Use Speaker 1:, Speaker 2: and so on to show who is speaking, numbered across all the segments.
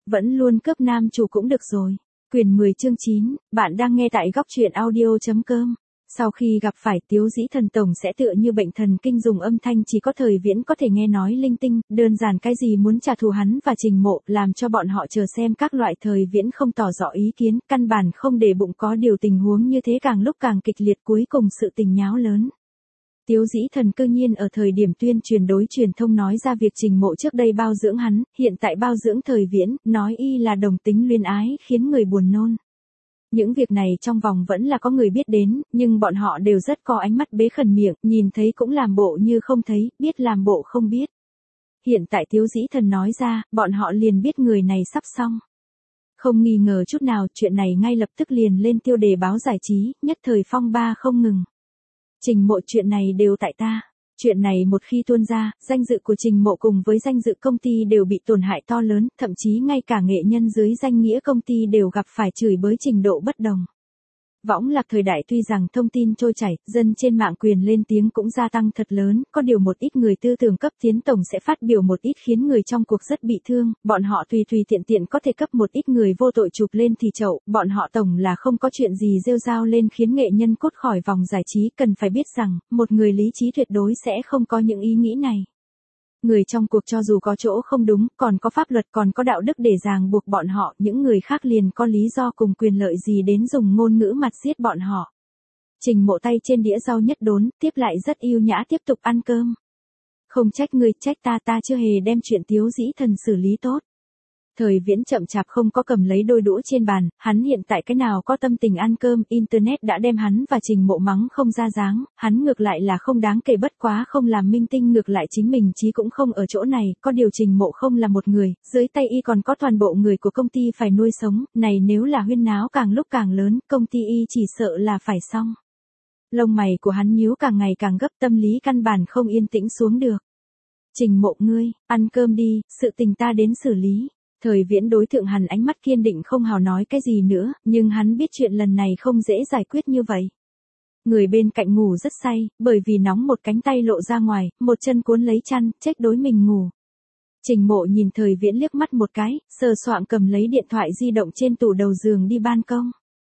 Speaker 1: vẫn luôn cướp nam chủ cũng được rồi. Quyền 10 chương 9, bạn đang nghe tại góc truyện audio.com. Sau khi gặp phải Tiếu Dĩ Thần tổng sẽ tựa như bệnh thần kinh dùng âm thanh chỉ có Thời Viễn có thể nghe nói linh tinh, đơn giản cái gì muốn trả thù hắn và Trình Mộ, làm cho bọn họ chờ xem các loại. Thời Viễn không tỏ rõ ý kiến, căn bản không để bụng, có điều tình huống như thế càng lúc càng kịch liệt, cuối cùng sự tình nháo lớn. Tiếu Dĩ Thần cư nhiên ở thời điểm tuyên truyền đối truyền thông nói ra việc Trình Mộ trước đây bao dưỡng hắn, hiện tại bao dưỡng Thời Viễn, nói y là đồng tính luyến ái, khiến người buồn nôn. Những việc này trong vòng vẫn là có người biết đến, nhưng bọn họ đều rất có ánh mắt bế khẩn miệng, nhìn thấy cũng làm bộ như không thấy, biết làm bộ không biết. Hiện tại Tiếu Dĩ Thần nói ra, bọn họ liền biết người này sắp xong. Không nghi ngờ chút nào, chuyện này ngay lập tức liền lên tiêu đề báo giải trí, nhất thời phong ba không ngừng. Trình Mộ, chuyện này đều tại ta. Chuyện này một khi tuôn ra, danh dự của Trình Mộ cùng với danh dự công ty đều bị tổn hại to lớn, thậm chí ngay cả nghệ nhân dưới danh nghĩa công ty đều gặp phải chửi bới trình độ bất đồng. Võng lạc thời đại tuy rằng thông tin trôi chảy, dân trên mạng quyền lên tiếng cũng gia tăng thật lớn, có điều một ít người tư tưởng cấp tiến tổng sẽ phát biểu một ít khiến người trong cuộc rất bị thương, bọn họ tùy tiện tiện có thể cấp một ít người vô tội chụp lên thì chậu, bọn họ tổng là không có chuyện gì rêu rao lên khiến nghệ nhân cút khỏi vòng giải trí. Cần phải biết rằng, một người lý trí tuyệt đối sẽ không có những ý nghĩ này. Người trong cuộc cho dù có chỗ không đúng, còn có pháp luật, còn có đạo đức để ràng buộc bọn họ, những người khác liền có lý do cùng quyền lợi gì đến dùng ngôn ngữ mặt giết bọn họ. Trình Mộ tay trên đĩa rau nhất đốn, tiếp lại rất yêu nhã tiếp tục ăn cơm. Không trách ngươi, trách ta chưa hề đem chuyện Tiếu Dĩ Thần xử lý tốt. Thời Viễn chậm chạp không có cầm lấy đôi đũa trên bàn, hắn hiện tại cái nào có tâm tình ăn cơm, internet đã đem hắn và Trình Mộ mắng không ra dáng, hắn ngược lại là không đáng kể, bất quá không làm minh tinh, ngược lại chính mình chí cũng không ở chỗ này, có điều Trình Mộ không là một người, dưới tay y còn có toàn bộ người của công ty phải nuôi sống, này nếu là huyên náo càng lúc càng lớn, công ty y chỉ sợ là phải xong. Lông mày của hắn nhíu càng ngày càng gấp, tâm lý căn bản không yên tĩnh xuống được. Trình Mộ, ngươi, ăn cơm đi, sự tình ta đến xử lý. Thời Viễn đối Thượng Hàn ánh mắt kiên định không hào nói cái gì nữa, nhưng hắn biết chuyện lần này không dễ giải quyết như vậy. Người bên cạnh ngủ rất say, bởi vì nóng một cánh tay lộ ra ngoài, một chân cuốn lấy chăn, trách đối mình ngủ. Trình Mộ nhìn Thời Viễn liếc mắt một cái, sờ soạng cầm lấy điện thoại di động trên tủ đầu giường đi ban công.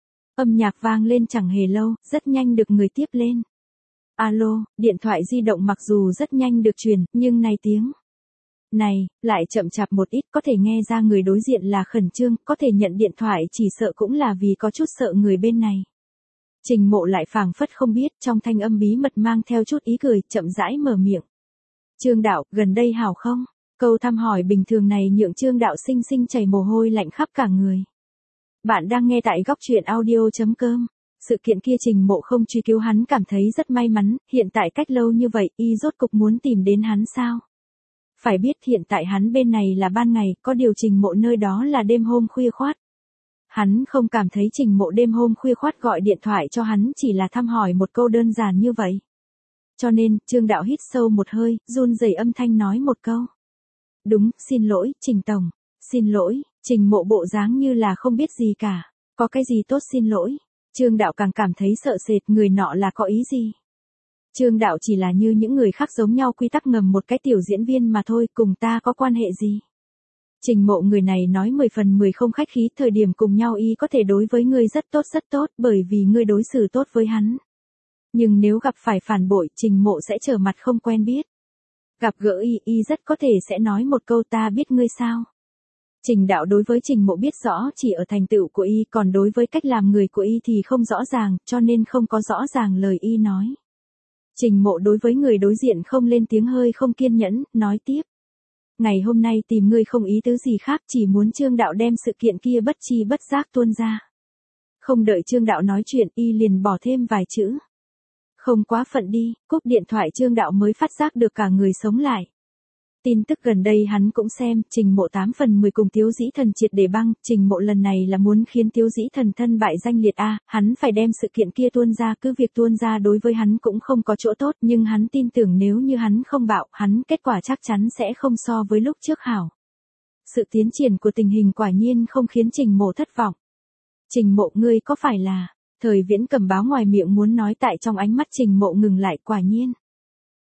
Speaker 1: Âm nhạc vang lên chẳng hề lâu, rất nhanh được người tiếp lên. Alo, điện thoại di động mặc dù rất nhanh được truyền, nhưng này tiếng này, lại chậm chạp một ít, có thể nghe ra người đối diện là khẩn trương, có thể nhận điện thoại chỉ sợ cũng là vì có chút sợ người bên này. Trình Mộ lại phảng phất không biết, trong thanh âm bí mật mang theo chút ý cười, chậm rãi mở miệng. Trương Đạo, gần đây hảo không? Câu thăm hỏi bình thường này nhượng Trương Đạo sinh sinh chảy mồ hôi lạnh khắp cả người. Bạn đang nghe tại góc truyện audio.com. Sự kiện kia Trình Mộ không truy cứu hắn cảm thấy rất may mắn, hiện tại cách lâu như vậy, y rốt cục muốn tìm đến hắn sao? Phải biết hiện tại hắn bên này là ban ngày, có điều Trình Mộ nơi đó là đêm hôm khuya khoát. Hắn không cảm thấy Trình Mộ đêm hôm khuya khoát gọi điện thoại cho hắn chỉ là thăm hỏi một câu đơn giản như vậy. Cho nên, Trương Đạo hít sâu một hơi, run rẩy âm thanh nói một câu. Đúng, xin lỗi, Trình Tổng. Xin lỗi. Trình Mộ bộ dáng như là không biết gì cả. Có cái gì tốt xin lỗi. Trương Đạo càng cảm thấy sợ sệt, người nọ là có ý gì. Trương Đạo chỉ là như những người khác giống nhau quy tắc ngầm một cái tiểu diễn viên mà thôi, cùng ta có quan hệ gì. Trình Mộ người này nói 10 phần 10 không khách khí, thời điểm cùng nhau y có thể đối với ngươi rất tốt, bởi vì ngươi đối xử tốt với hắn. Nhưng nếu gặp phải phản bội, Trình Mộ sẽ trở mặt không quen biết. Gặp gỡ y rất có thể sẽ nói một câu ta biết ngươi sao. Trình Đạo đối với Trình Mộ biết rõ chỉ ở thành tựu của y, còn đối với cách làm người của y thì không rõ ràng, cho nên không có rõ ràng lời y nói. Trình Mộ đối với người đối diện không lên tiếng, hơi không kiên nhẫn, nói tiếp. Ngày hôm nay tìm ngươi không ý tứ gì khác, chỉ muốn Trương Đạo đem sự kiện kia bất chi bất giác tuôn ra. Không đợi Trương Đạo nói chuyện, y liền bỏ thêm vài chữ. Không quá phận đi, cúp điện thoại Trương Đạo mới phát giác được cả người sống lại. Tin tức gần đây hắn cũng xem, Trình Mộ 8 phần 10 cùng Tiếu Dĩ Thần triệt để băng, Trình Mộ lần này là muốn khiến Tiếu Dĩ Thần thân bại danh liệt a, hắn phải đem sự kiện kia tuôn ra, cứ việc tuôn ra đối với hắn cũng không có chỗ tốt, nhưng hắn tin tưởng nếu như hắn không bạo, hắn kết quả chắc chắn sẽ không so với lúc trước hảo. Sự tiến triển của tình hình quả nhiên không khiến Trình Mộ thất vọng. Trình Mộ, ngươi có phải là... Thời Viễn cầm báo ngoài miệng muốn nói, tại trong ánh mắt Trình Mộ ngừng lại, quả nhiên.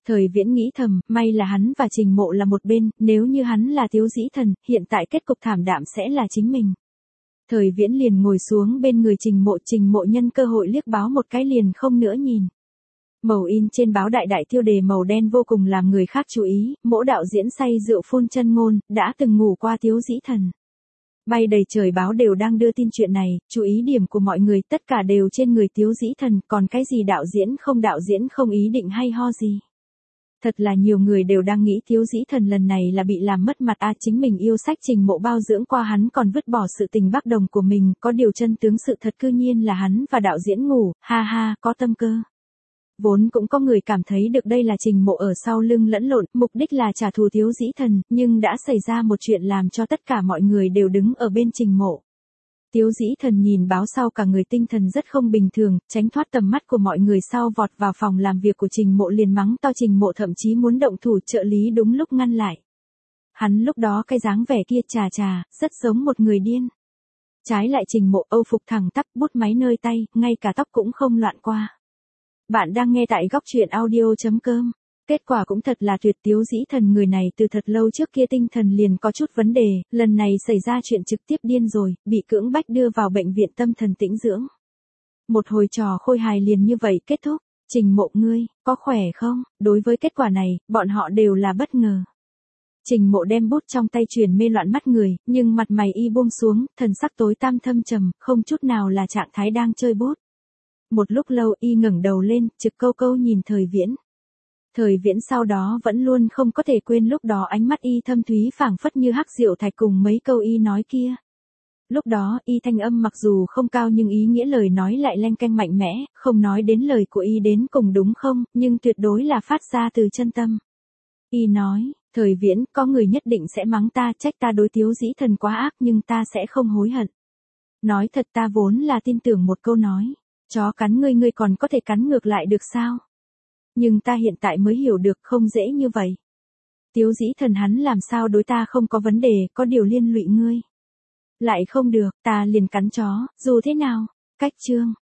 Speaker 1: Thời Viễn nghĩ thầm, may là hắn và Trình Mộ là một bên, nếu như hắn là Tiếu Dĩ Thần, hiện tại kết cục thảm đạm sẽ là chính mình. Thời Viễn liền ngồi xuống bên người Trình Mộ nhân cơ hội liếc báo một cái liền không nữa nhìn. Màu in trên báo đại đại tiêu đề màu đen vô cùng làm người khác chú ý, Mỗ đạo diễn say rượu phun chân ngôn, đã từng ngủ qua Tiếu Dĩ Thần. Bay đầy trời báo đều đang đưa tin chuyện này, chú ý điểm của mọi người tất cả đều trên người Tiếu Dĩ Thần, còn cái gì đạo diễn không ý định hay ho gì. Thật là nhiều người đều đang nghĩ Tiếu Dĩ Thần lần này là bị làm mất mặt chính mình yêu sách Trình Mộ bao dưỡng qua hắn còn vứt bỏ sự tình bác đồng của mình, có điều chân tướng sự thật cư nhiên là hắn và đạo diễn ngủ, ha ha, có tâm cơ. Vốn cũng có người cảm thấy được đây là Trình Mộ ở sau lưng lẫn lộn, mục đích là trả thù Tiếu Dĩ Thần, nhưng đã xảy ra một chuyện làm cho tất cả mọi người đều đứng ở bên Trình Mộ. Tiếu Dĩ Thần nhìn báo sau cả người tinh thần rất không bình thường, tránh thoát tầm mắt của mọi người sau vọt vào phòng làm việc của Trình Mộ liền mắng to Trình Mộ thậm chí muốn động thủ trợ lý đúng lúc ngăn lại. Hắn lúc đó cái dáng vẻ kia chà, rất giống một người điên. Trái lại Trình Mộ âu phục thẳng tắp bút máy nơi tay, ngay cả tóc cũng không loạn qua. Bạn đang nghe tại góc truyện audio.com. Kết quả cũng thật là tuyệt, Tiếu Dĩ Thần người này từ thật lâu trước kia tinh thần liền có chút vấn đề, lần này xảy ra chuyện trực tiếp điên rồi, bị cưỡng bách đưa vào bệnh viện tâm thần tĩnh dưỡng. Một hồi trò khôi hài liền như vậy kết thúc, Trình Mộ ngươi, có khỏe không? Đối với kết quả này, bọn họ đều là bất ngờ. Trình Mộ đem bút trong tay chuyển mê loạn mắt người, nhưng mặt mày y buông xuống, thần sắc tối tăm thâm trầm, không chút nào là trạng thái đang chơi bút. Một lúc lâu y ngẩng đầu lên, trực câu nhìn Thời Viễn. Thời Viễn sau đó vẫn luôn không có thể quên lúc đó ánh mắt y thâm thúy phảng phất như hắc diệu thạch cùng mấy câu y nói kia. Lúc đó y thanh âm mặc dù không cao nhưng ý nghĩa lời nói lại leng keng mạnh mẽ, không nói đến lời của y đến cùng đúng không, nhưng tuyệt đối là phát ra từ chân tâm. Y nói, Thời Viễn, có người nhất định sẽ mắng ta trách ta đối Tiếu Dĩ Thần quá ác nhưng ta sẽ không hối hận. Nói thật ta vốn là tin tưởng một câu nói. Chó cắn ngươi còn có thể cắn ngược lại được sao? Nhưng ta hiện tại mới hiểu được không dễ như vậy. Tiếu Dĩ Thần hắn làm sao đối ta không có vấn đề, có điều liên lụy ngươi. Lại không được, ta liền cắn chó, dù thế nào. Cách chương.